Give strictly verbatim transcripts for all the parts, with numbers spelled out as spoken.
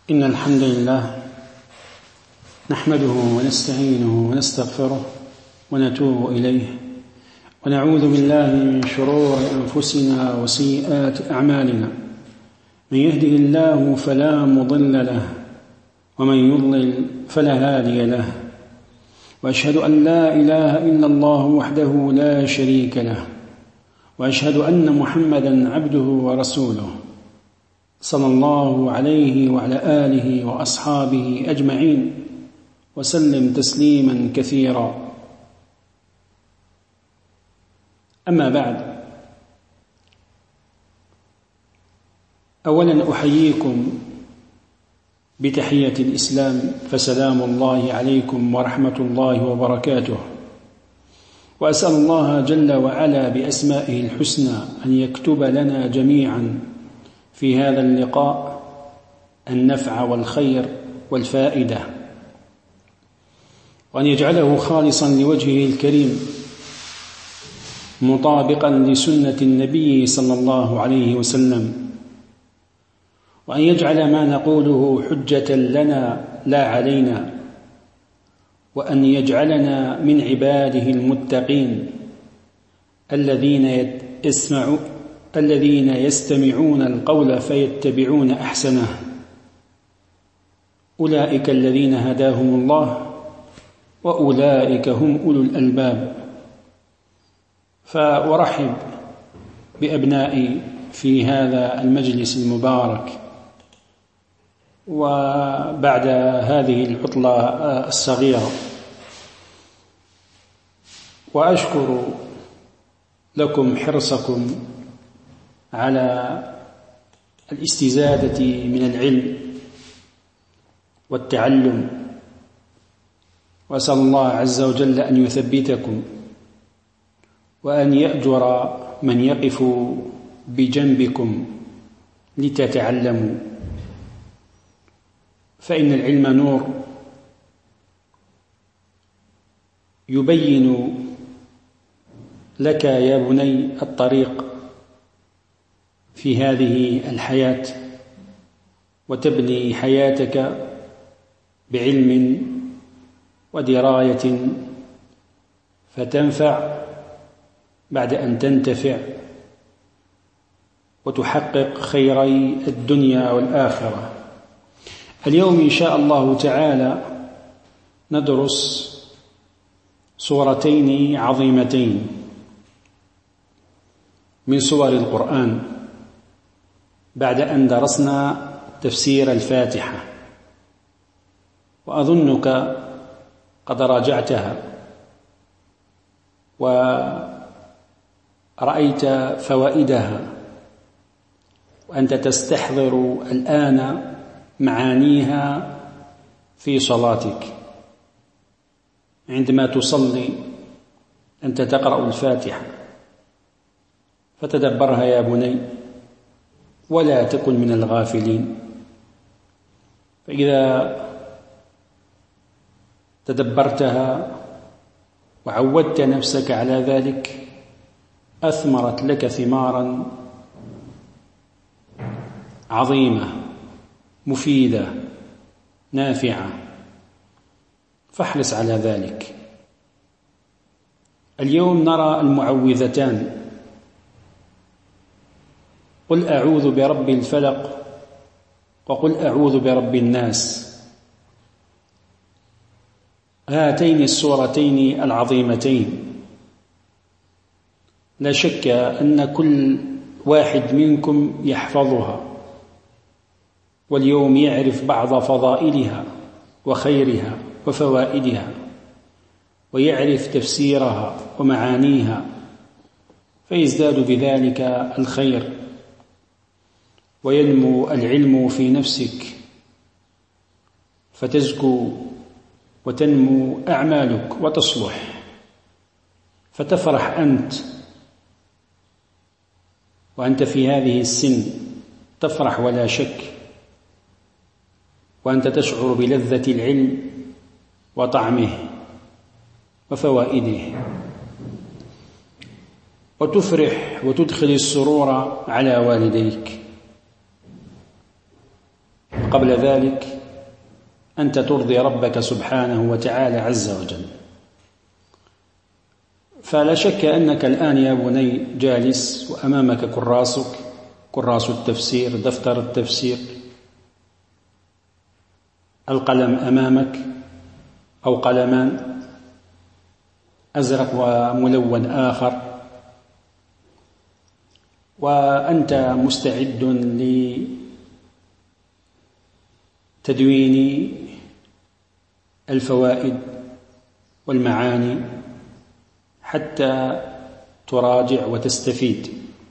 إن الحمد لله نحمده ونستعينه ونستغفره ونتوب إليه ونعوذ بالله من شرور أنفسنا وسيئات أعمالنا. من يهده الله فلا مضل له ومن يضلل فلا هادي له، وأشهد أن لا إله إلا الله وحده لا شريك له، وأشهد أن محمدا عبده ورسوله صلى الله عليه وعلى آله وأصحابه أجمعين وسلم تسليما كثيرا. أما بعد، أولا أحييكم بتحية الإسلام، فسلام الله عليكم ورحمة الله وبركاته، وأسأل الله جل وعلا بأسمائه الحسنى أن يكتب لنا جميعا في هذا اللقاء النفع والخير والفائدة، وأن يجعله خالصا لوجهه الكريم مطابقا لسنة النبي صلى الله عليه وسلم، وأن يجعل ما نقوله حجة لنا لا علينا، وأن يجعلنا من عباده المتقين الذين يسمعون الذين يستمعون القول فيتبعون أحسنه، أولئك الذين هداهم الله وأولئك هم أولو الألباب. فأرحب بأبنائي في هذا المجلس المبارك، وبعد هذه العطلة الصغيرة، وأشكر لكم حرصكم على الاستزادة من العلم والتعلم، وأسأل الله عز وجل أن يثبتكم وأن يأجر من يقف بجنبكم لتتعلموا، فإن العلم نور يبين لك يا بني الطريق في هذه الحياة، وتبني حياتك بعلم ودراية فتنفع بعد أن تنتفع وتحقق خيري الدنيا والآخرة. اليوم إن شاء الله تعالى ندرس سورتين عظيمتين من سور القرآن بعد أن درسنا تفسير الفاتحة، وأظنك قد راجعتها ورأيت فوائدها، وأنت تستحضر الآن معانيها في صلاتك. عندما تصلي أنت تقرأ الفاتحة، فتدبرها يا بني ولا تكن من الغافلين، فإذا تدبرتها وعودت نفسك على ذلك أثمرت لك ثمارا عظيمة مفيدة نافعة، فاحرص على ذلك. اليوم نرى المعوذتان، قل أعوذ برب الفلق وقل أعوذ برب الناس. هاتين السورتين العظيمتين لا شك أن كل واحد منكم يحفظها، واليوم يعرف بعض فضائلها وخيرها وفوائدها، ويعرف تفسيرها ومعانيها، فيزداد بذلك الخير وينمو العلم في نفسك، فتزكو وتنمو أعمالك وتصلح، فتفرح أنت وأنت في هذه السن، تفرح ولا شك، وأنت تشعر بلذة العلم وطعمه وفوائده، وتفرح وتدخل السرور على والديك. قبل ذلك أنت ترضي ربك سبحانه وتعالى عز وجل. فلا شك أنك الآن يا بني جالس وأمامك كراسك، كراس التفسير، دفتر التفسير، القلم أمامك أو قلمان، أزرق وملون آخر، وأنت مستعد لتدوين الفوائد والمعاني حتى تراجع وتستفيد.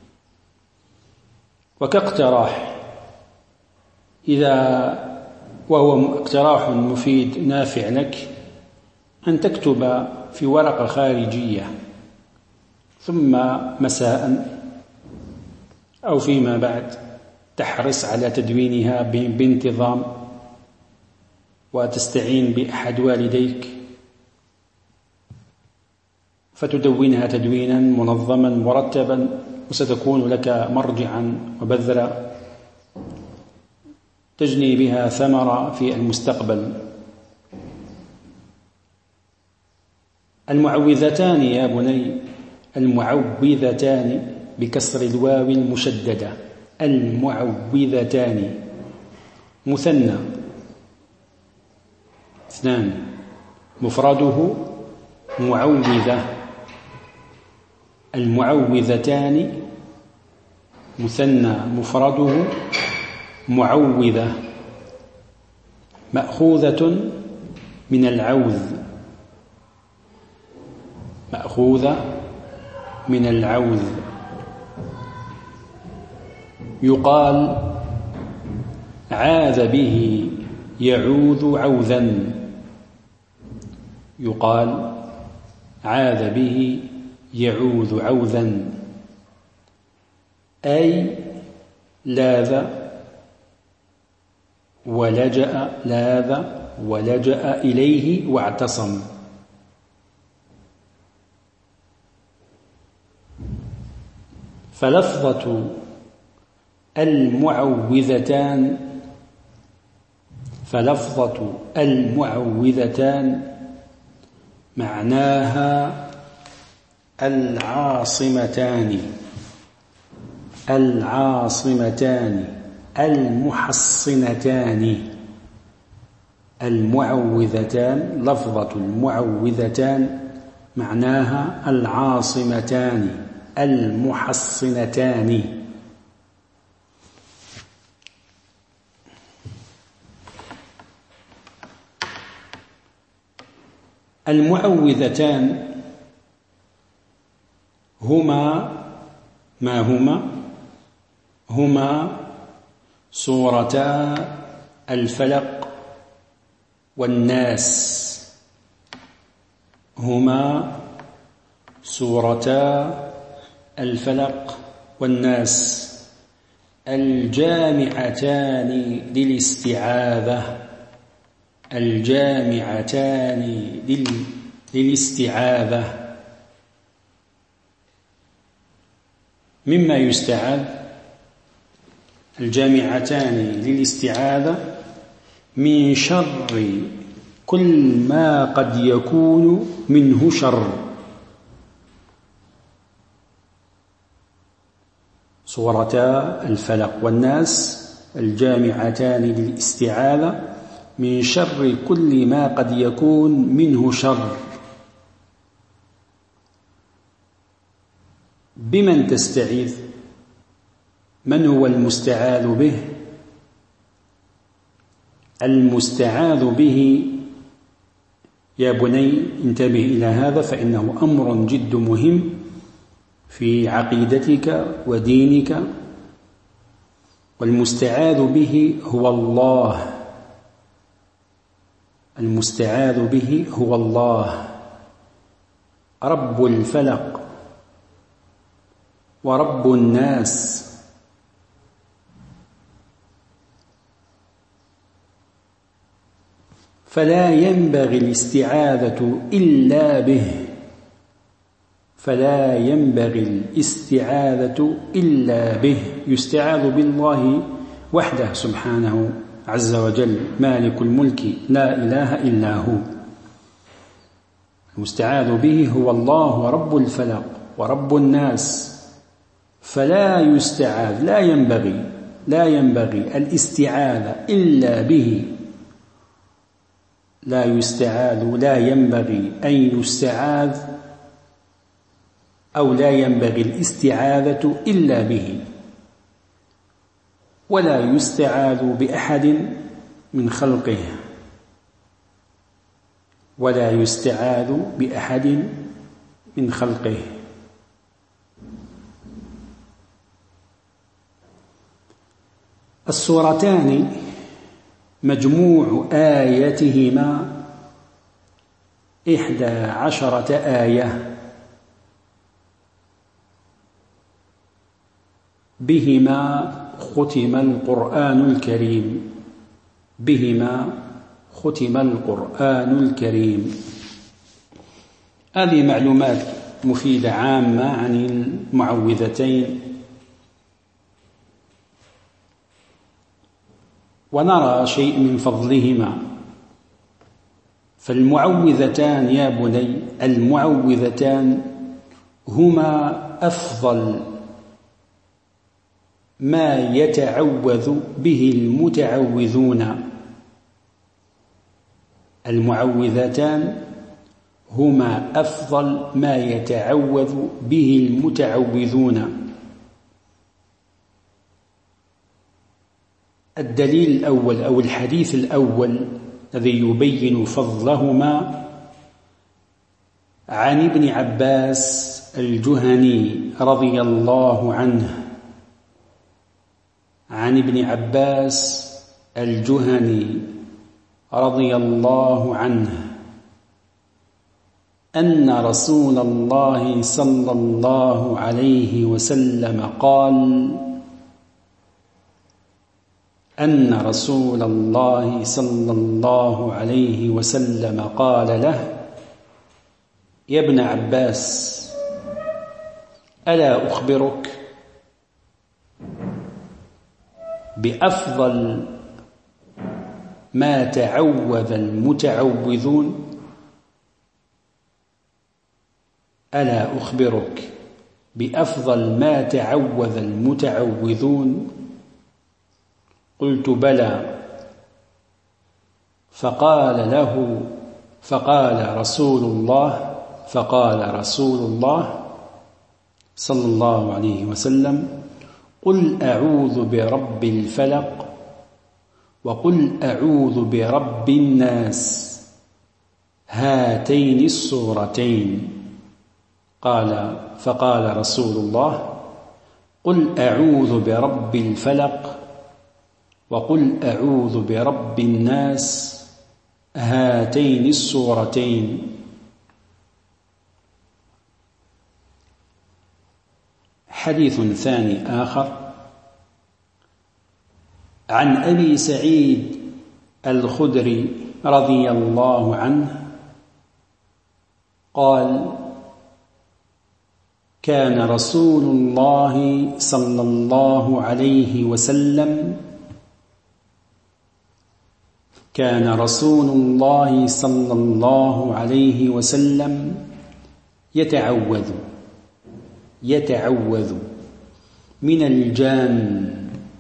وكاقتراح، إذا وهو اقتراح مفيد نافع لك، أن تكتب في ورقة خارجية ثم مساء أو فيما بعد تحرص على تدوينها بانتظام، وتستعين بأحد والديك فتدونها تدوينا منظما مرتبا، وستكون لك مرجعا وبذرا تجني بها ثمرة في المستقبل. المعوذتان يا بني، المعوذتان بكسر الواو المشددة، المعوذتان مثنى اثنان، مفرده معوذة. المعوذتان مثنى مفرده معوذة، مأخوذة من العوذ، مأخوذة من العوذ. يقال عاذ به يعوذ عوذا، يقال عاذ به يعوذ عوذا، أي لاذ ولجأ، لاذ ولجأ إليه واعتصم. فلفظة المعوذتان فلفظة المعوذتان معناها العاصمتان، العاصمتان المحصنتان. المعوذتان، لفظة المعوذتان معناها العاصمتان المحصنتان. المعوذتان هما ما هما هما سورتا الفلق والناس، هما سورتا الفلق والناس الجامعتان للاستعاذة، الجامعتان للاستعاذة. مما يستعاذ الجامعتان للاستعاذة من شر كل ما قد يكون منه شر. سورتا الفلق والناس الجامعتان للاستعاذة من شر كل ما قد يكون منه شر. بمن تستعيذ؟ من هو المستعاذ به؟ المستعاذ به يا بني انتبه إلى هذا، فإنه أمر جد مهم في عقيدتك ودينك. والمستعاذ به هو الله، المستعاذ به هو الله رب الفلق ورب الناس. فلا ينبغي الاستعاذة إلا به، فلا ينبغي الاستعاذة إلا به. يستعاذ بالله وحده سبحانه عز وجل مالك الملك لا إله إلا هو. المستعاذ به هو الله رب الفلق ورب الناس، فلا يستعاذ لا ينبغي لا ينبغي الاستعاذة إلا به، لا يستعاذ لا ينبغي أن يستعاذ أو لا ينبغي الاستعاذة إلا به، ولا يستعاذ بأحد من خلقه ولا يستعاذ بأحد من خلقه. السورتان مجموع آياتهما إحدى عشرة آية، بهما ختم القرآن الكريم بهما ختم القرآن الكريم. هذه معلومات مفيدة عامة عن المعوذتين، ونرى شيء من فضلهما. فالمعوذتان يا بني، المعوذتان هما أفضل ما يتعوذ به المتعوذون. المعوذتان هما أفضل ما يتعوذ به المتعوذون. الدليل الأول أو الحديث الأول الذي يبين فضلهما عن ابن عباس الجهني رضي الله عنه عن ابن عباس الجهني رضي الله عنه أن رسول الله صلى الله عليه وسلم قال أن رسول الله صلى الله عليه وسلم قال له: يا ابن عباس، ألا أخبرك بأفضل ما تعوذ المتعوذون؟ ألا أخبرك بأفضل ما تعوذ المتعوذون؟ قلت: بلى. فقال له فقال رسول الله فقال رسول الله صلى الله عليه وسلم: قل أعوذ برب الفلق وقل أعوذ برب الناس، هاتين السورتين. قال فقال رسول الله: قل أعوذ برب الفلق وقل أعوذ برب الناس، هاتين السورتين. حديث ثاني آخر عن أبي سعيد الخدري رضي الله عنه قال: كان رسول الله صلى الله عليه وسلم كان رسول الله صلى الله عليه وسلم يتعوذ يتعوذ من الجان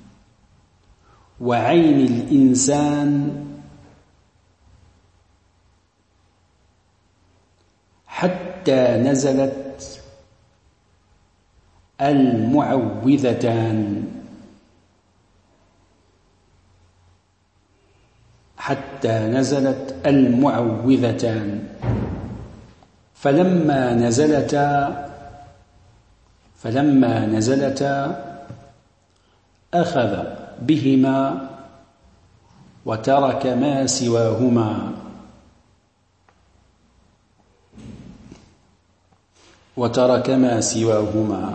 وعين الإنسان حتى نزلت المعوذتان حتى نزلت المعوذتان فلما نزلتا فلما نزلتا أخذ بهما وترك ما سواهما وترك ما سواهما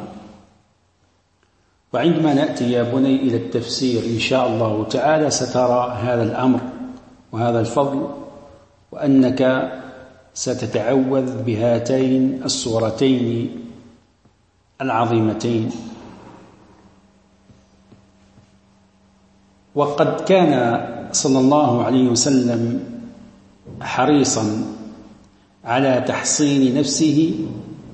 وعندما نأتي يا بني إلى التفسير إن شاء الله تعالى سترى هذا الأمر وهذا الفضل، وأنك ستتعوذ بهاتين السورتين العظيمتين. وقد كان صلى الله عليه وسلم حريصا على تحصين نفسه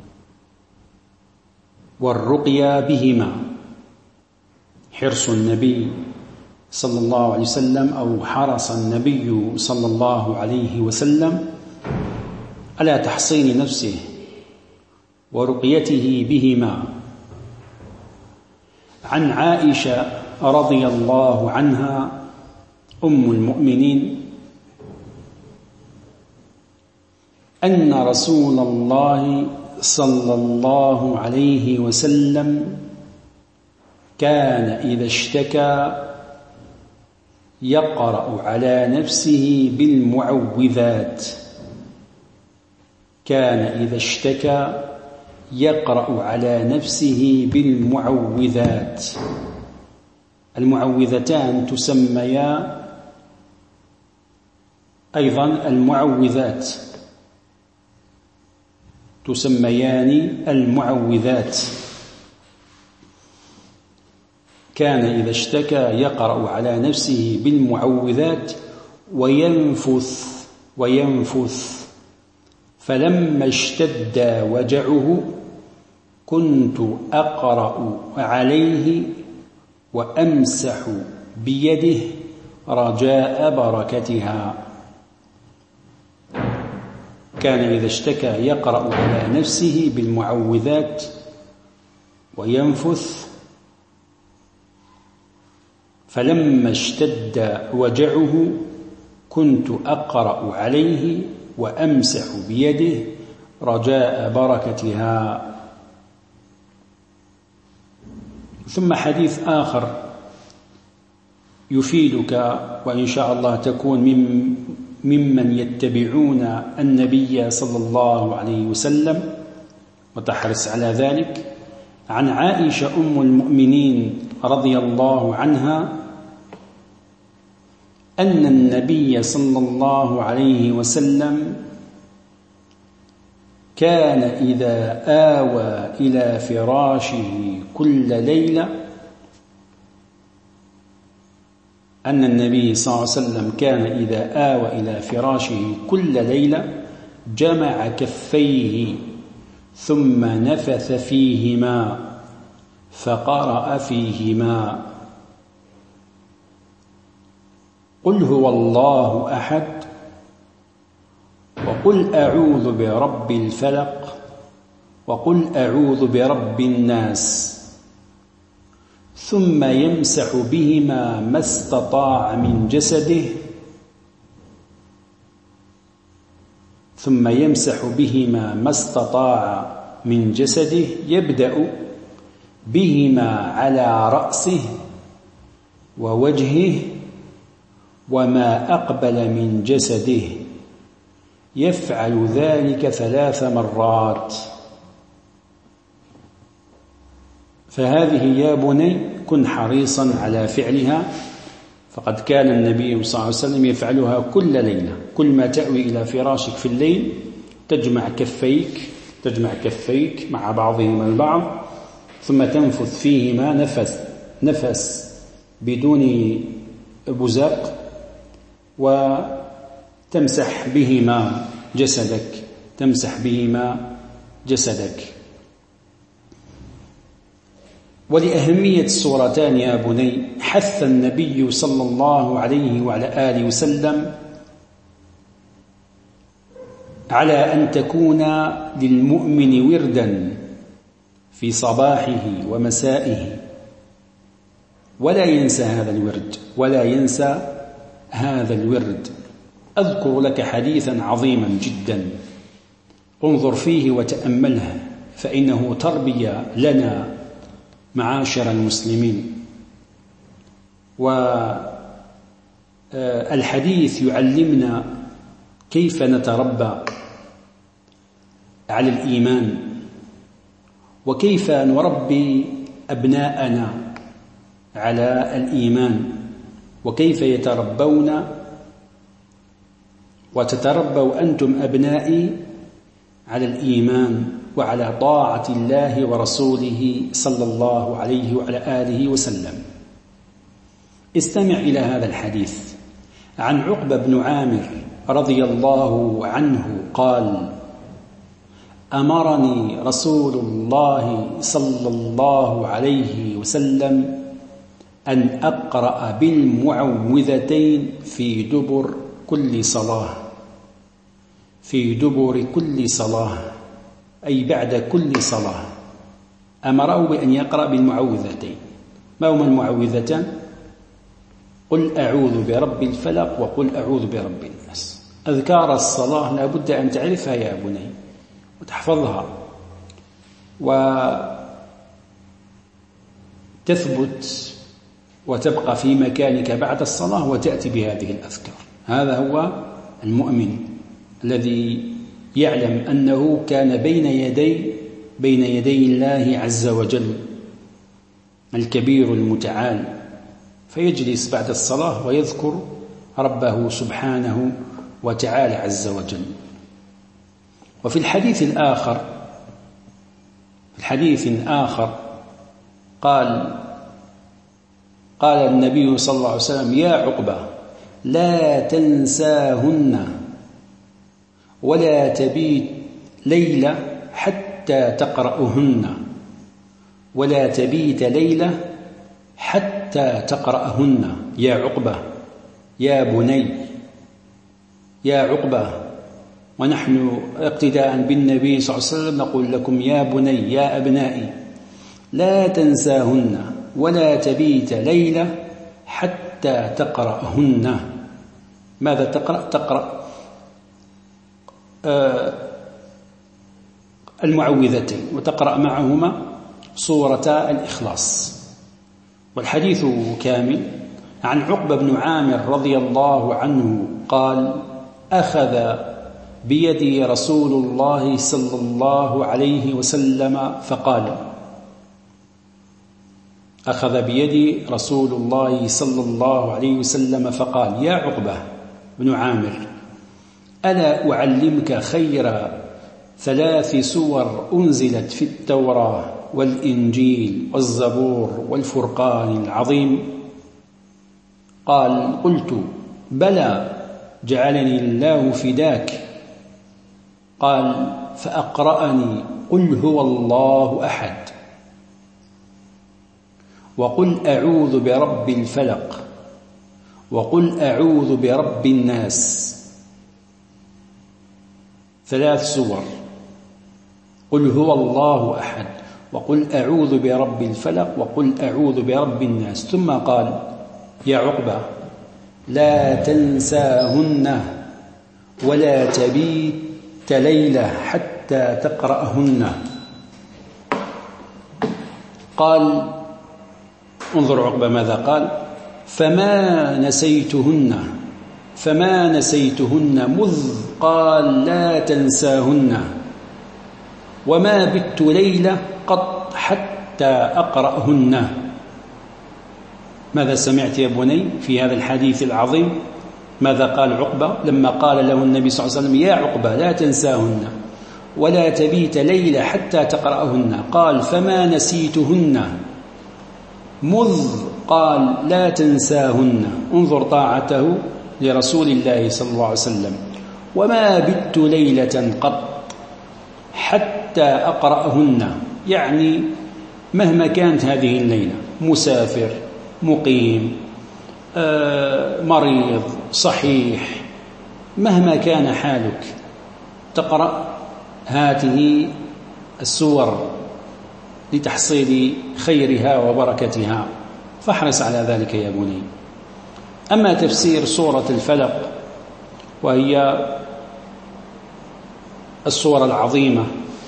والرقية بهما. حرص النبي صلى الله عليه وسلم أو حرص النبي صلى الله عليه وسلم على تحصين نفسه ورقيته بهما. عن عائشة رضي الله عنها أم المؤمنين أن رسول الله صلى الله عليه وسلم كان إذا اشتكى يقرأ على نفسه بالمعوذات. كان إذا اشتكى يقرأ على نفسه بالمعوذات. المعوذتان تسميا أيضا المعوذات تسميان المعوذات. كان إذا اشتكى يقرأ على نفسه بالمعوذات وينفث وينفث فلما اشتد وجعه كنت أقرأ عليه وأمسح بيده رجاء بركتها. كان إذا اشتكى يقرأ على نفسه بالمعوذات وينفث فلما اشتد وجعه كنت أقرأ عليه وأمسح بيده رجاء بركتها. ثم حديث آخر يفيدك وإن شاء الله تكون من ممن يتبعون النبي صلى الله عليه وسلم وتحرص على ذلك. عن عائشة أم المؤمنين رضي الله عنها أن النبي صلى الله عليه وسلم كان إذا آوى إلى فراشه كل ليلة أن النبي صلى الله عليه وسلم كان إذا آوى إلى فراشه كل ليلة جمع كفيه ثم نفث فيهما فقرأ فيهما قل هو الله أحد وقل أعوذ برب الفلق وقل أعوذ برب الناس ثم يمسح بهما ما استطاع من جسده ثم يمسح بهما ما استطاع من جسده يبدأ بهما على رأسه ووجهه وما أقبل من جسده يفعل ذلك ثلاث مرات. فهذه يا بني كن حريصا على فعلها، فقد كان النبي صلى الله عليه وسلم يفعلها كل ليلة. كل ما تأوي إلى فراشك في الليل تجمع كفيك تجمع كفيك مع بعضهما البعض ثم تنفث فيهما نفس نفس بدون بزاق وتمسح بهما جسدك تمسح بهما جسدك. ولأهمية السورتان يا بني حث النبي صلى الله عليه وعلى آله وسلم على أن تكون للمؤمن وردا في صباحه ومسائه، ولا ينسى هذا الورد ولا ينسى هذا الورد. أذكر لك حديثا عظيما جدا انظر فيه وتأمله، فإنه تربية لنا معاشر المسلمين. والحديث يعلمنا كيف نتربى على الإيمان وكيف نربي أبناءنا على الإيمان وكيف يتربون وتتربوا أنتم أبنائي على الإيمان وعلى طاعة الله ورسوله صلى الله عليه وعلى آله وسلم. استمع إلى هذا الحديث عن عقبة بن عامر رضي الله عنه قال: أمرني رسول الله صلى الله عليه وسلم أن أقرأ بالمعوذتين في دبر كل صلاة في دبر كل صلاة أي بعد كل صلاة. أمره بأن يقرأ بالمعوذتين. ما هما المعوذتان؟ قل أعوذ برب الفلق وقل أعوذ برب الناس. أذكار الصلاة لا بد أن تعرفها يا بني وتحفظها وتثبت وتبقى في مكانك بعد الصلاة وتأتي بهذه الأذكار. هذا هو المؤمن الذي يعلم أنه كان بين يدي بين يدي الله عز وجل الكبير المتعال، فيجلس بعد الصلاة ويذكر ربه سبحانه وتعالى عز وجل. وفي الحديث الآخر في الحديث آخر قال قال النبي صلى الله عليه وسلم: يا عقبة لا تنساهن ولا تبيت ليلة حتى تقرأهن ولا تبيت ليلة حتى تقرأهن. يا عقبة، يا بني، يا عقبة. ونحن اقتداء بالنبي صلى الله عليه وسلم نقول لكم يا بني، يا أبنائي، لا تنساهن ولا تبيت ليلة حتى تقرأهن. ماذا تقرأ؟ تقرأ آه المعوذتين وتقرأ معهما سورة الإخلاص. والحديث كامل. عن عقبة بن عامر رضي الله عنه قال: أخذ بيدي رسول الله صلى الله عليه وسلم فقال أخذ بيدي رسول الله صلى الله عليه وسلم فقال: يا عقبة بن عامر، ألا أعلمك خير ثلاث سور أنزلت في التوراة والإنجيل والزبور والفرقان العظيم؟ قال: قلت: بلى، جعلني الله فداك. قال: فأقرأني قل هو الله أحد، وقل أعوذ برب الفلق، وقل أعوذ برب الناس. ثلاث سور: قل هو الله أحد، وقل أعوذ برب الفلق، وقل أعوذ برب الناس. ثم قال: يا عقبة لا تنساهن ولا تبيت ليلة حتى تقرأهن. قال: انظر عقبة ماذا قال: فما نسيتهن فما نسيتهن مذ قال لا تنساهن، وما بت ليلة قط حتى أقرأهن. ماذا سمعت يا بني في هذا الحديث العظيم؟ ماذا قال عقبة لما قال له النبي صلى الله عليه وسلم: يا عقبة لا تنساهن ولا تبيت ليلة حتى تقرأهن؟ قال: فما نسيتهن مذ قال لا تنساهن. انظر طاعته لرسول الله صلى الله عليه وسلم. وما بت ليلة قط حتى أقرأهن، يعني مهما كانت هذه الليلة، مسافر، مقيم، آه، مريض، صحيح، مهما كان حالك تقرأ هذه السور لتحصيل خيرها وبركتها، فاحرص على ذلك يا بني. أما تفسير سورة الفلق وهي السورة العظيمة: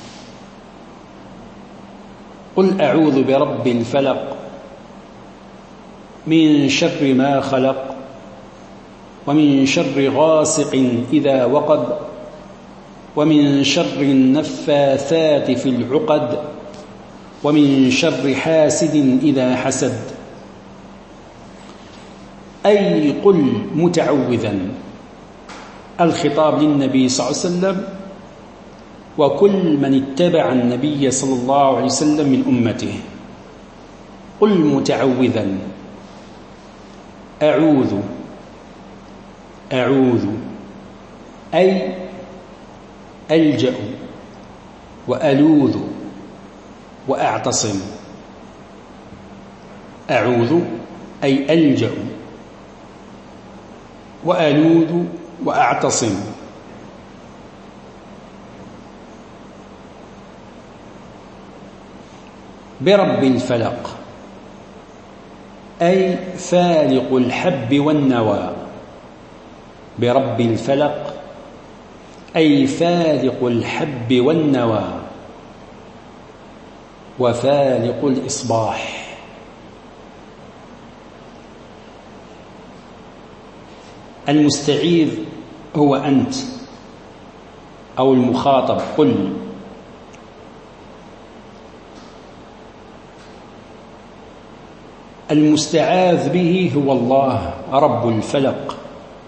قل أعوذ برب الفلق من شر ما خلق، ومن شر غاسق إذا وقب، ومن شر النفاثات في العقد، ومن شر حاسد إذا حسد. أي قل متعوذا. الخطاب للنبي صلى الله عليه وسلم وكل من اتبع النبي صلى الله عليه وسلم من أمته. قل متعوذا: أعوذ أعوذ أي ألجأ وألوذ وأعتصم. أعوذ أي ألجأ وألوذ وأعتصم. برب الفلق أي فالق الحب والنوى. برب الفلق أي فالق الحب والنوى وفالق الإصباح. المستعيذ هو أنت أو المخاطب، قل. المستعاذ به هو الله رب الفلق.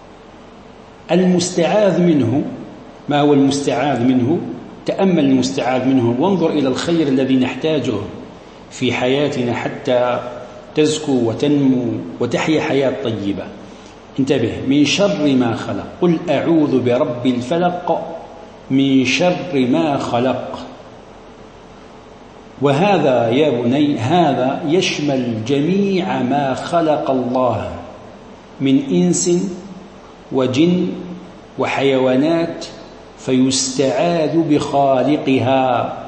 المستعاذ منه، ما هو المستعاذ منه؟ تأمل المستعاذ منه وانظر إلى الخير الذي نحتاجه في حياتنا حتى تزكو وتنمو وتحيا حياة طيبة. انتبه، من شر ما خلق. قل أعوذ برب الفلق من شر ما خلق. وهذا يا بني هذا يشمل جميع ما خلق الله من إنس وجن وحيوانات، فيستعاذ بخالقها.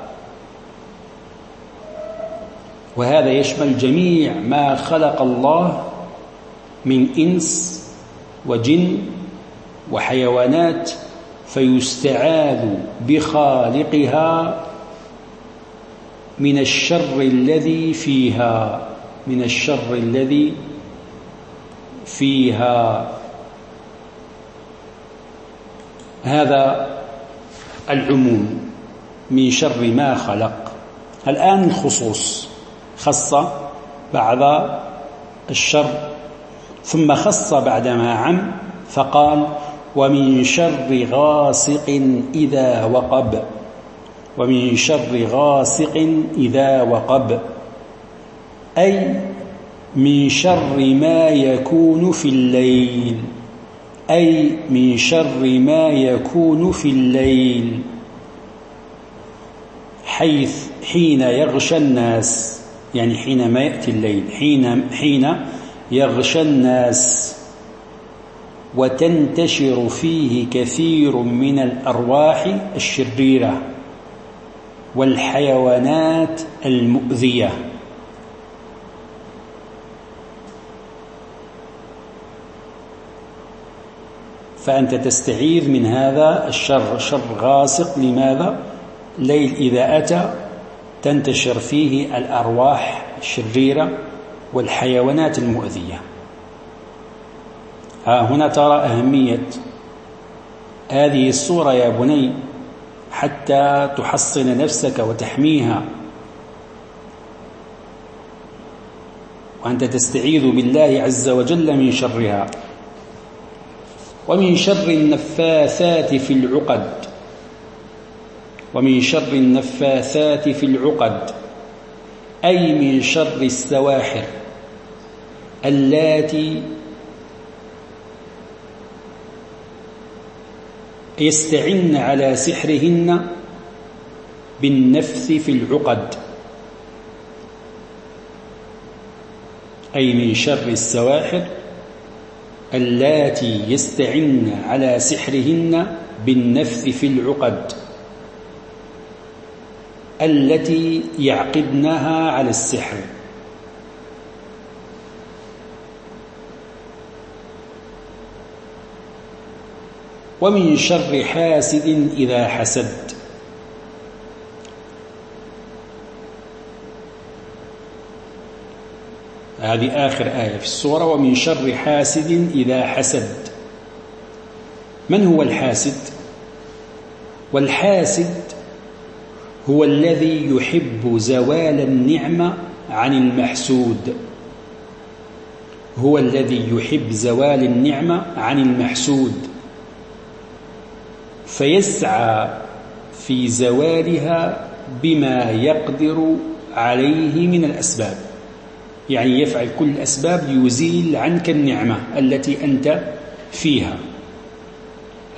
وهذا يشمل جميع ما خلق الله من إنس وجن وحيوانات، فيستعاذ بخالقها من الشر الذي فيها من الشر الذي فيها. هذا العموم من شر ما خلق. الآن الخصوص، خص بعد الشر ثم خص بعدما عم فقال ومن شر غاسق إذا وقب. ومن شر غاسق إذا وقب أي من شر ما يكون في الليل. أي من شر ما يكون في الليل، حيث حين يغشى الناس، يعني حينما يأتي الليل، حين حين يغشى الناس وتنتشر فيه كثير من الأرواح الشريرة والحيوانات المؤذية. فأنت تستعيذ من هذا الشر، شر غاسق. لماذا؟ الليل إذا أتى تنتشر فيه الأرواح الشريرة والحيوانات المؤذية. ها هنا ترى أهمية هذه الصورة يا بني حتى تحصن نفسك وتحميها، وأنت تستعيذ بالله عز وجل من شرها. ومن شر النفاثات في العقد. ومن شر النفاثات في العقد أي من شر السواحر اللاتي يستعن على سحرهن بالنفث في العقد. أي من شر السواحر اللاتي يستعن على سحرهن بالنفث في العقد التي يعقدنها على السحر. ومن شر حاسد إذا حسد. هذه آخر آية في السورة. ومن شر حاسد إذا حسد. من هو الحاسد؟ والحاسد هو الذي يحب زوال النعمة عن المحسود. هو الذي يحب زوال النعمة عن المحسود، فيسعى في زوالها بما يقدر عليه من الأسباب. يعني يفعل كل الأسباب ليزيل عنك النعمة التي أنت فيها.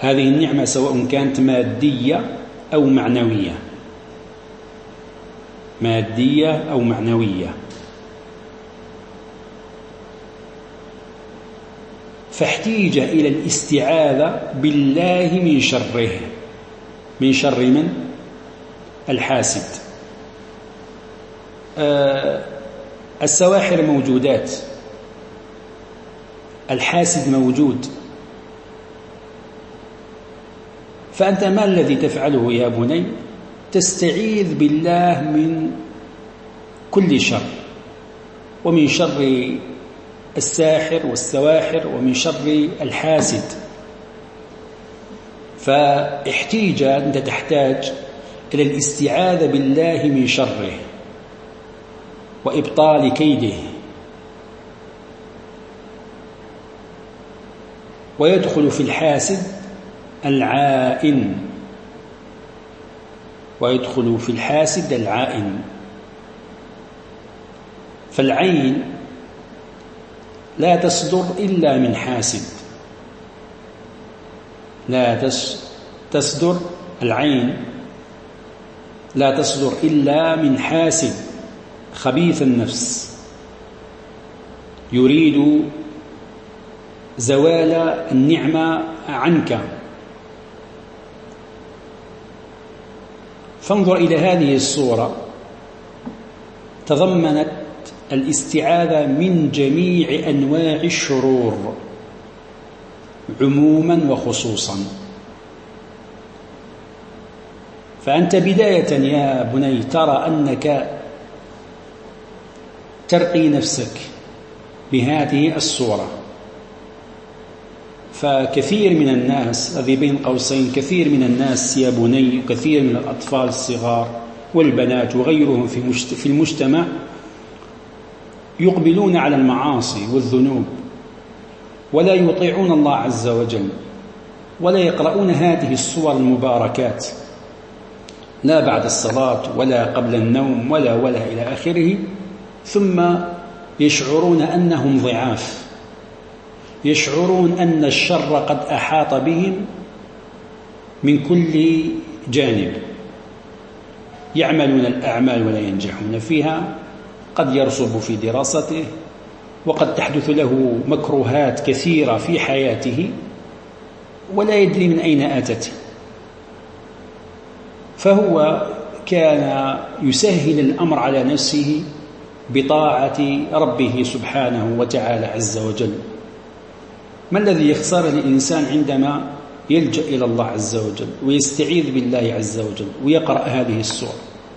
هذه النعمة سواء كانت مادية أو معنوية، مادية أو معنوية. فاحتيج إلى الاستعاذة بالله من شره، من شر من؟ الحاسد. آه السواحر موجودات، الحاسد موجود، فأنت ما الذي تفعله يا بني؟ تستعيذ بالله من كل شر، ومن شر الساحر والسواحر، ومن شر الحاسد. فاحتيج، أنت تحتاج إلى الاستعاذة بالله من شره وإبطال كيده. ويدخل في الحاسد العائن، ويدخل في الحاسد العائن. فالعين لا تصدر إلا من حاسد، لا تصدر العين لا تصدر إلا من حاسد خبيث النفس يريد زوال النعمة عنك. فانظر إلى هذه الصورة، تضمنت الاستعاذة من جميع أنواع الشرور عموما وخصوصا. فأنت بداية يا بني ترى أنك ترقي نفسك بهذه الصورة. فكثير من الناس، هذه بين قوسين، كثير من الناس يا بني، وكثير من الأطفال الصغار والبنات وغيرهم في المجتمع يقبلون على المعاصي والذنوب ولا يطيعون الله عز وجل، ولا يقرؤون هذه الصور المباركات لا بعد الصلاة ولا قبل النوم ولا ولا إلى آخره، ثم يشعرون أنهم ضعاف، يشعرون أن الشر قد أحاط بهم من كل جانب، يعملون الأعمال ولا ينجحون فيها، قد يرسب في دراسته، وقد تحدث له مكروهات كثيرة في حياته ولا يدري من أين أتت. فهو كان يسهل الأمر على نفسه بطاعة ربه سبحانه وتعالى عز وجل. ما الذي يخسر الإنسان عندما يلجأ إلى الله عز وجل ويستعيذ بالله عز وجل ويقرأ هذه السورة،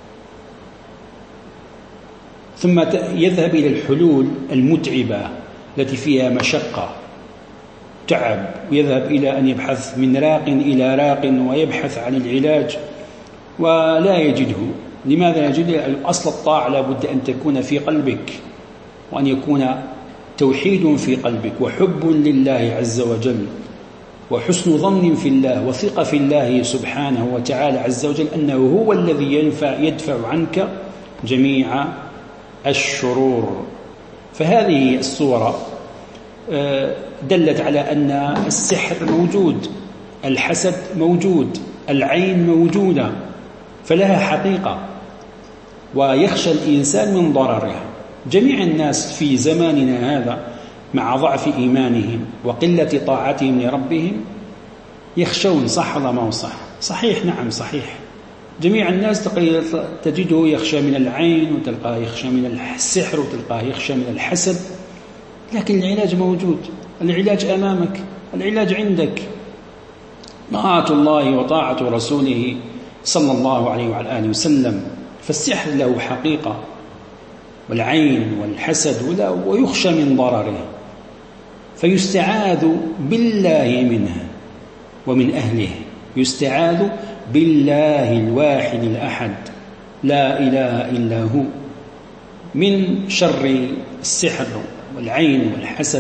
ثم يذهب إلى الحلول المتعبة التي فيها مشقة تعب، ويذهب إلى أن يبحث من راق إلى راق ويبحث عن العلاج ولا يجده. لماذا يجد؟ أصل الطاعة لابد أن تكون في قلبك، وأن يكون توحيد في قلبك وحب لله عز وجل وحسن ظن في الله وثقة في الله سبحانه وتعالى عز وجل أنه هو الذي ينفع يدفع عنك جميع الشرور. فهذه الصورة دلت على أن السحر موجود، الحسد موجود، العين موجودة، فلها حقيقة ويخشى الإنسان من ضررها. جميع الناس في زماننا هذا مع ضعف إيمانهم وقلة طاعتهم لربهم يخشون، صح ولا ما صح؟ صحيح، نعم صحيح. جميع الناس تجده يخشى من العين، وتلقاه يخشى من السحر، وتلقاه يخشى من الحسد، لكن العلاج موجود، العلاج أمامك، العلاج عندك، طاعة الله وطاعة رسوله صلى الله عليه وعلى آله وسلم. فالسحر له حقيقة، والعين والحسد، ويخشى من ضرره، فيستعاذ بالله منه ومن أهله، يستعاذ بالله الواحد الأحد لا إله إلا هو من شر السحر والعين والحسد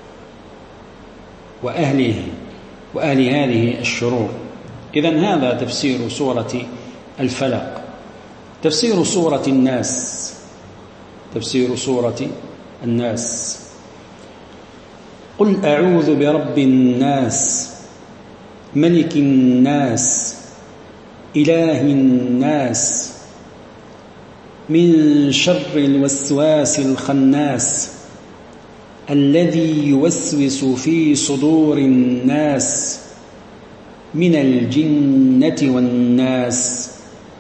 وأهله وأهل هذه الشرور. إذن هذا تفسير سورة الفلق. تفسير سورة الناس، تفسير سورة الناس: قل أعوذ برب الناس ملك الناس إله الناس من شر الوسواس الخناس الذي يوسوس في صدور الناس من الجنة والناس.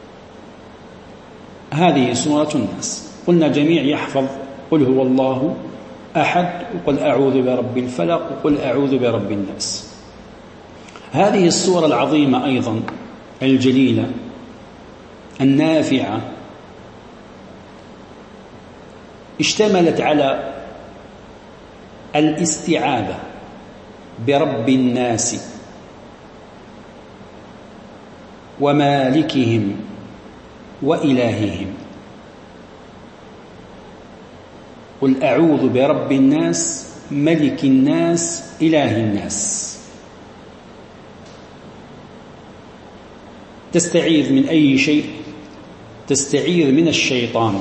هذه سورة الناس. قلنا جميع يحفظ قل هو الله أحد، وقل أعوذ برب الفلق، وقل أعوذ برب الناس. هذه السورة العظيمة أيضا الجليلة النافعة اشتملت على الاستعاذة برب الناس ومالكهم وإلههم. قل أعوذ برب الناس ملك الناس إله الناس. تستعيذ من أي شيء؟ تستعيذ من الشيطان.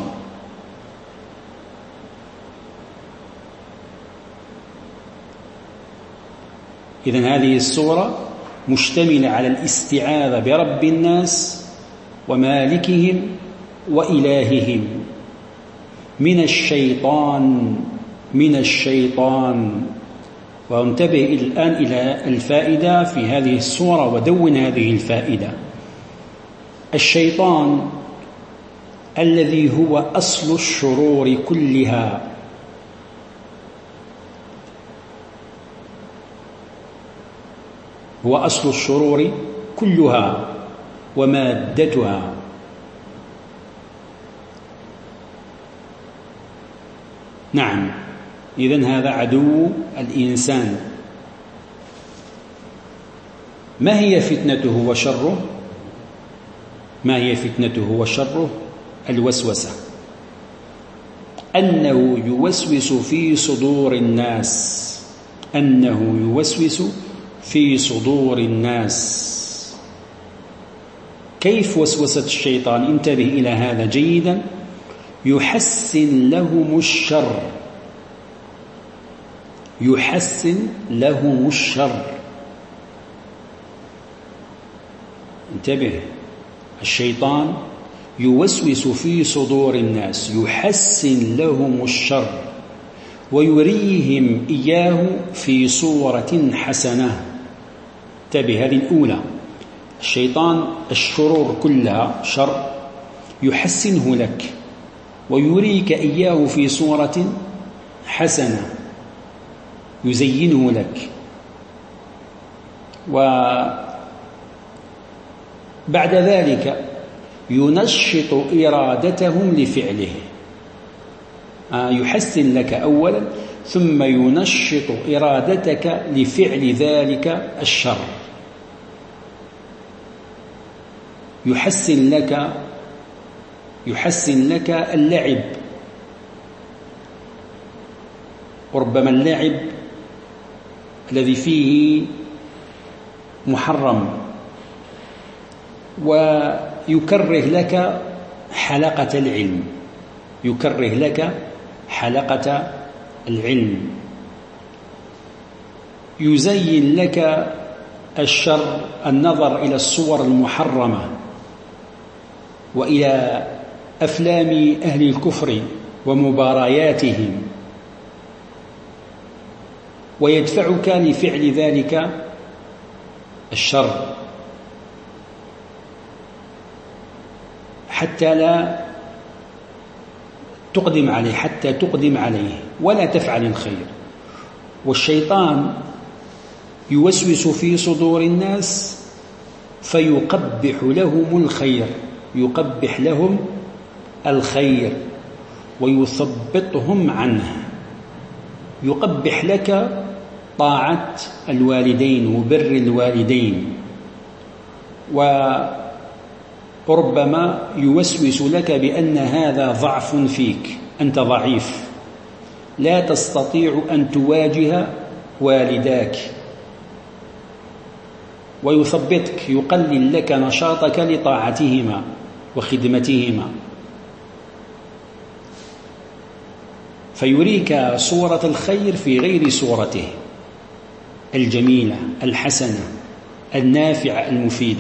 إذن هذه السورة مشتملة على الاستعاذة برب الناس ومالكهم وإلههم من الشيطان من الشيطان. وانتبه الآن إلى الفائدة في هذه السورة ودون هذه الفائدة. الشيطان الذي هو أصل الشرور كلها، هو أصل الشرور كلها ومادتها. نعم، إذن هذا عدو الإنسان. ما هي فتنته وشره؟ ما هي فتنته وشره؟ الوسوسة، أنه يوسوس في صدور الناس أنه يوسوس في صدور الناس. كيف وسوسة الشيطان؟ انتبه إلى هذا جيدا. يحسن لهم الشر يحسن لهم الشر انتبه، الشيطان يوسوس في صدور الناس، يحسن لهم الشر ويريهم إياه في صورة حسنة. انتبه، هذه الأولى. الشيطان الشرور كلها شر يحسنه لك ويريك إياه في صورة حسنة، يزينه لك. وبعد ذلك ينشط إرادتهم لفعله. يحسن لك أولا ثم ينشط إرادتك لفعل ذلك الشر. يحسن لك يحسن لك اللعب، وربما اللعب الذي فيه محرم، ويكره لك حلقة العلم يكره لك حلقة العلم يزين لك الشر، النظر إلى الصور المحرمة وإلى أفلام أهل الكفر ومبارياتهم، ويدفعك لفعل ذلك الشر حتى لا تقدم عليه حتى تقدم عليه ولا تفعل الخير. والشيطان يوسوس في صدور الناس فيقبح لهم الخير يقبح لهم الخير ويثبطهم عنه. يقبح لك طاعة الوالدين وبر الوالدين، وربما يوسوس لك بأن هذا ضعف فيك، أنت ضعيف لا تستطيع أن تواجه والداك، ويثبطك، يقلل لك نشاطك لطاعتهما وخدمتهما، فيريك صورة الخير في غير صورته الجميلة الحسنة. النافعة المفيدة.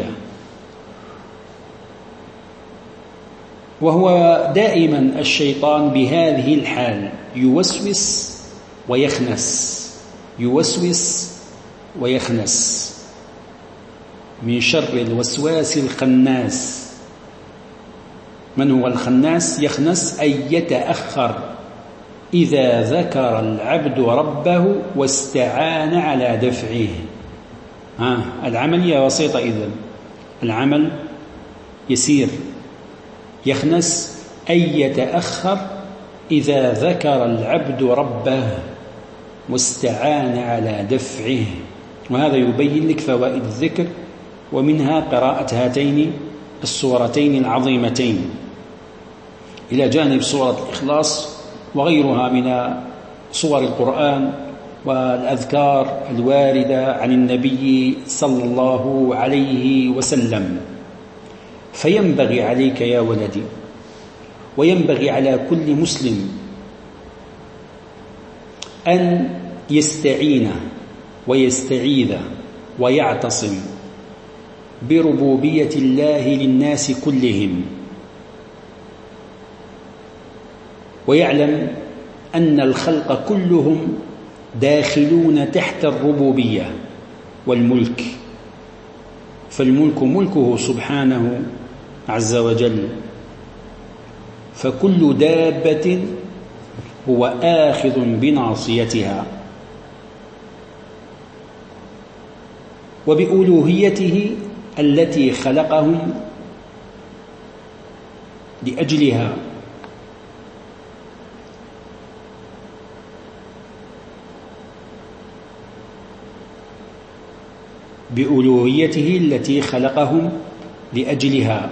وهو دائما الشيطان بهذه الحال يوسوس ويخنس، يوسوس ويخنس، من شر الوسواس الخناس. من هو الخناس؟ يخنس أي يتأخر إذا ذكر العبد ربه واستعان على دفعه. ها العملية بسيطة، إذن العمل يسير. يخنس أي يتأخر إذا ذكر العبد ربه واستعان على دفعه. وهذا يبين لك فوائد الذكر، ومنها قراءة هاتين السورتين العظيمتين، إلى جانب سورة الإخلاص وغيرها من سور القرآن والأذكار الواردة عن النبي صلى الله عليه وسلم. فينبغي عليك يا ولدي، وينبغي على كل مسلم، أن يستعين ويستعيذ ويعتصم بربوبية الله للناس كلهم، ويعلم أن الخلق كلهم داخلون تحت الربوبية والملك، فالملك ملكه سبحانه عز وجل، فكل دابة هو آخذ بناصيتها، وبألوهيته التي خلقهم لأجلها. بألوهيته التي خلقهم لأجلها.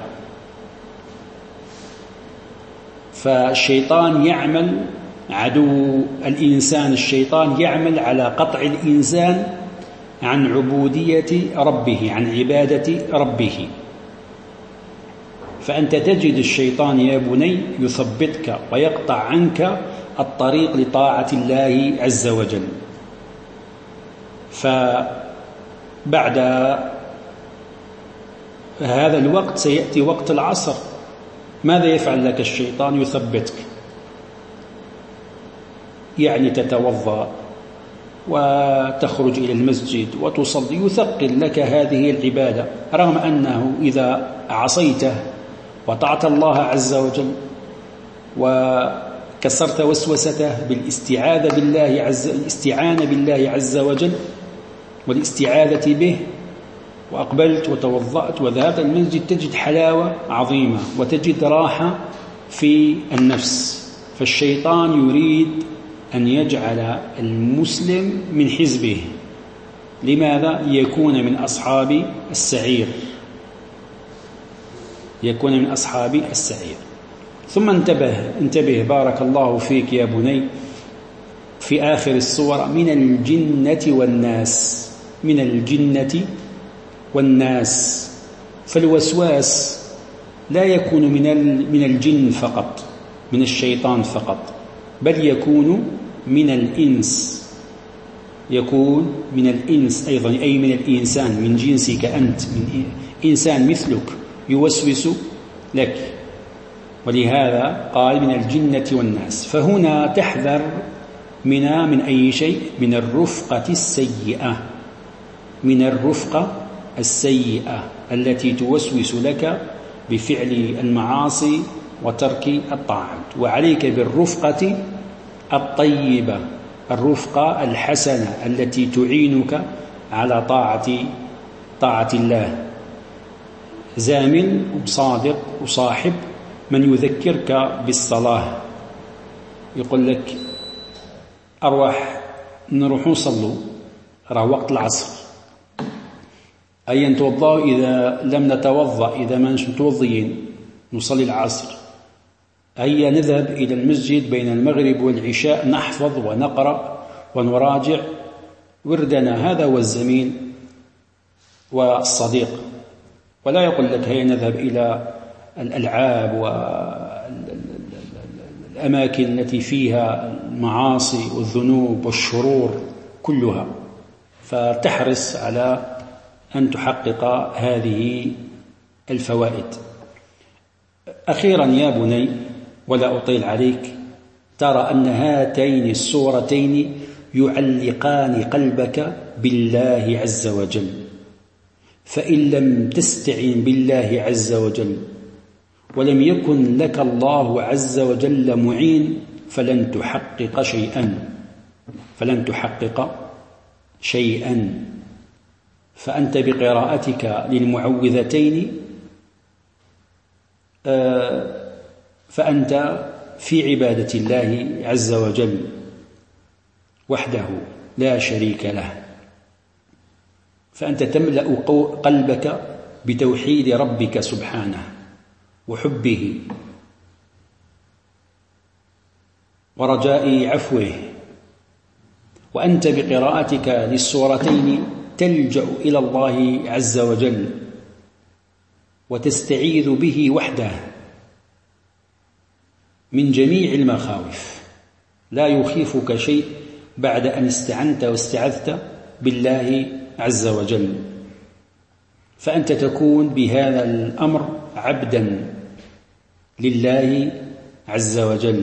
فالشيطان يعمل، عدو الإنسان الشيطان يعمل على قطع الإنسان عن عبودية ربه، عن عبادة ربه. فأنت تجد الشيطان يا بني يثبتك ويقطع عنك الطريق لطاعة الله عز وجل. فبعد هذا الوقت سيأتي وقت العصر، ماذا يفعل لك الشيطان؟ يثبتك، يعني تتوضأ وتخرج إلى المسجد وتصلي، يثقل لك هذه العبادة، رغم أنه إذا عصيته وطعت الله عز وجل وكسرت وسوسته بالاستعاذة بالله عز الاستعانة بالله عز وجل والاستعاذة به، وأقبلت وتوضأت وذهبت المسجد، تجد حلاوة عظيمة وتجد راحة في النفس. فالشيطان يريد أن يجعل المسلم من حزبه. لماذا؟ يكون من أصحاب السعير، يكون من أصحاب السعير. ثم انتبه انتبه بارك الله فيك يا بني في آخر السورة: من الجنة والناس، من الجنة والناس. فالوسواس لا يكون من من الجن فقط، من الشيطان فقط، بل يكون من الإنس، يكون من الإنس أيضا، أي من الإنسان، من جنسك أنت، من إنسان مثلك يوسوس لك. ولهذا قال من الجنة والناس. فهنا تحذر من من أي شيء؟ من الرفقة السيئة، من الرفقة السيئة التي توسوس لك بفعل المعاصي وترك الطاعات. وعليك بالرفقة الطيبة، الرفقة الحسنة التي تعينك على طاعة طاعة الله. زامل وصادق وصاحب من يذكرك بالصلاة، يقول لك أرواح نروح نصلوا، راه وقت العصر، أي نتوضأ، إذا لم نتوضأ، إذا ما نش متوضيين نصلي العصر، هيا نذهب إلى المسجد بين المغرب والعشاء نحفظ ونقرأ ونراجع وردنا. هذا هو الزميل والصديق. ولا يقول لك هيا نذهب إلى الألعاب والأماكن التي فيها المعاصي والذنوب والشرور كلها. فتحرص على أن تحقق هذه الفوائد. أخيرا يا بني، ولا أطيل عليك، ترى أن هاتين السورتين يعلقان قلبك بالله عز وجل، فإن لم تستعن بالله عز وجل ولم يكن لك الله عز وجل معين فلن تحقق شيئا فلن تحقق شيئا فأنت بقراءتك للمعوذتين فأنت في عبادة الله عز وجل وحده لا شريك له، فأنت تملأ قلبك بتوحيد ربك سبحانه وحبه ورجاء عفوه، وأنت بقراءتك للسورتين تلجأ إلى الله عز وجل وتستعيذ به وحده من جميع المخاوف، لا يخيفك شيء بعد أن استعنت واستعذت بالله عز وجل، فأنت تكون بهذا الأمر عبدا لله عز وجل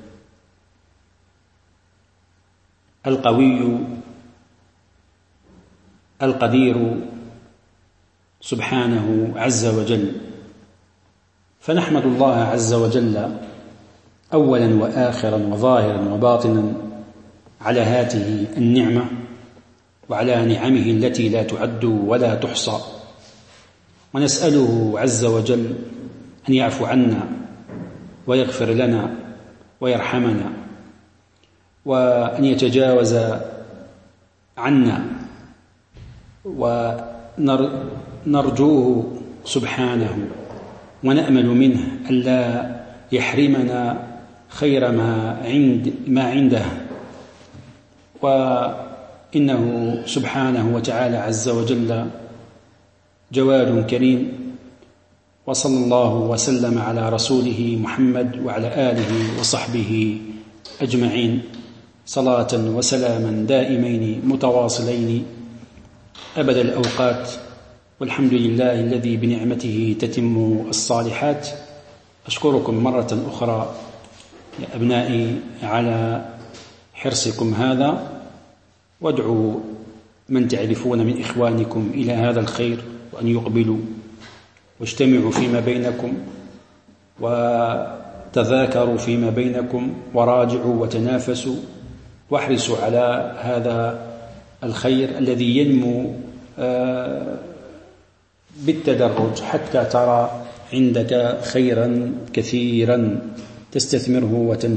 القوي القدير سبحانه عز وجل. فنحمد الله عز وجل أولا وآخرا وظاهرا وباطنا على هذه النعمة وعلى نعمه التي لا تعد ولا تحصى، ونسأله عز وجل أن يعفو عنا ويغفر لنا ويرحمنا، وأن يتجاوز عنا، ونرجوه سبحانه ونأمل منه ألا يحرمنا خير ما عند ما عنده، وإنه سبحانه وتعالى عز وجل جواد كريم. وصلى الله وسلم على رسوله محمد وعلى آله وصحبه أجمعين، صلاة وسلاما دائمين متواصلين أبد الأوقات، والحمد لله الذي بنعمته تتم الصالحات. أشكركم مرة أخرى يا أبنائي على حرصكم هذا، وادعوا من تعرفون من إخوانكم إلى هذا الخير وأن يقبلوا، واجتمعوا فيما بينكم وتذاكروا فيما بينكم وراجعوا وتنافسوا، واحرصوا على هذا الخير الذي ينمو بالتدرج حتى ترى عندك خيرا كثيرا تستثمره وتنمو.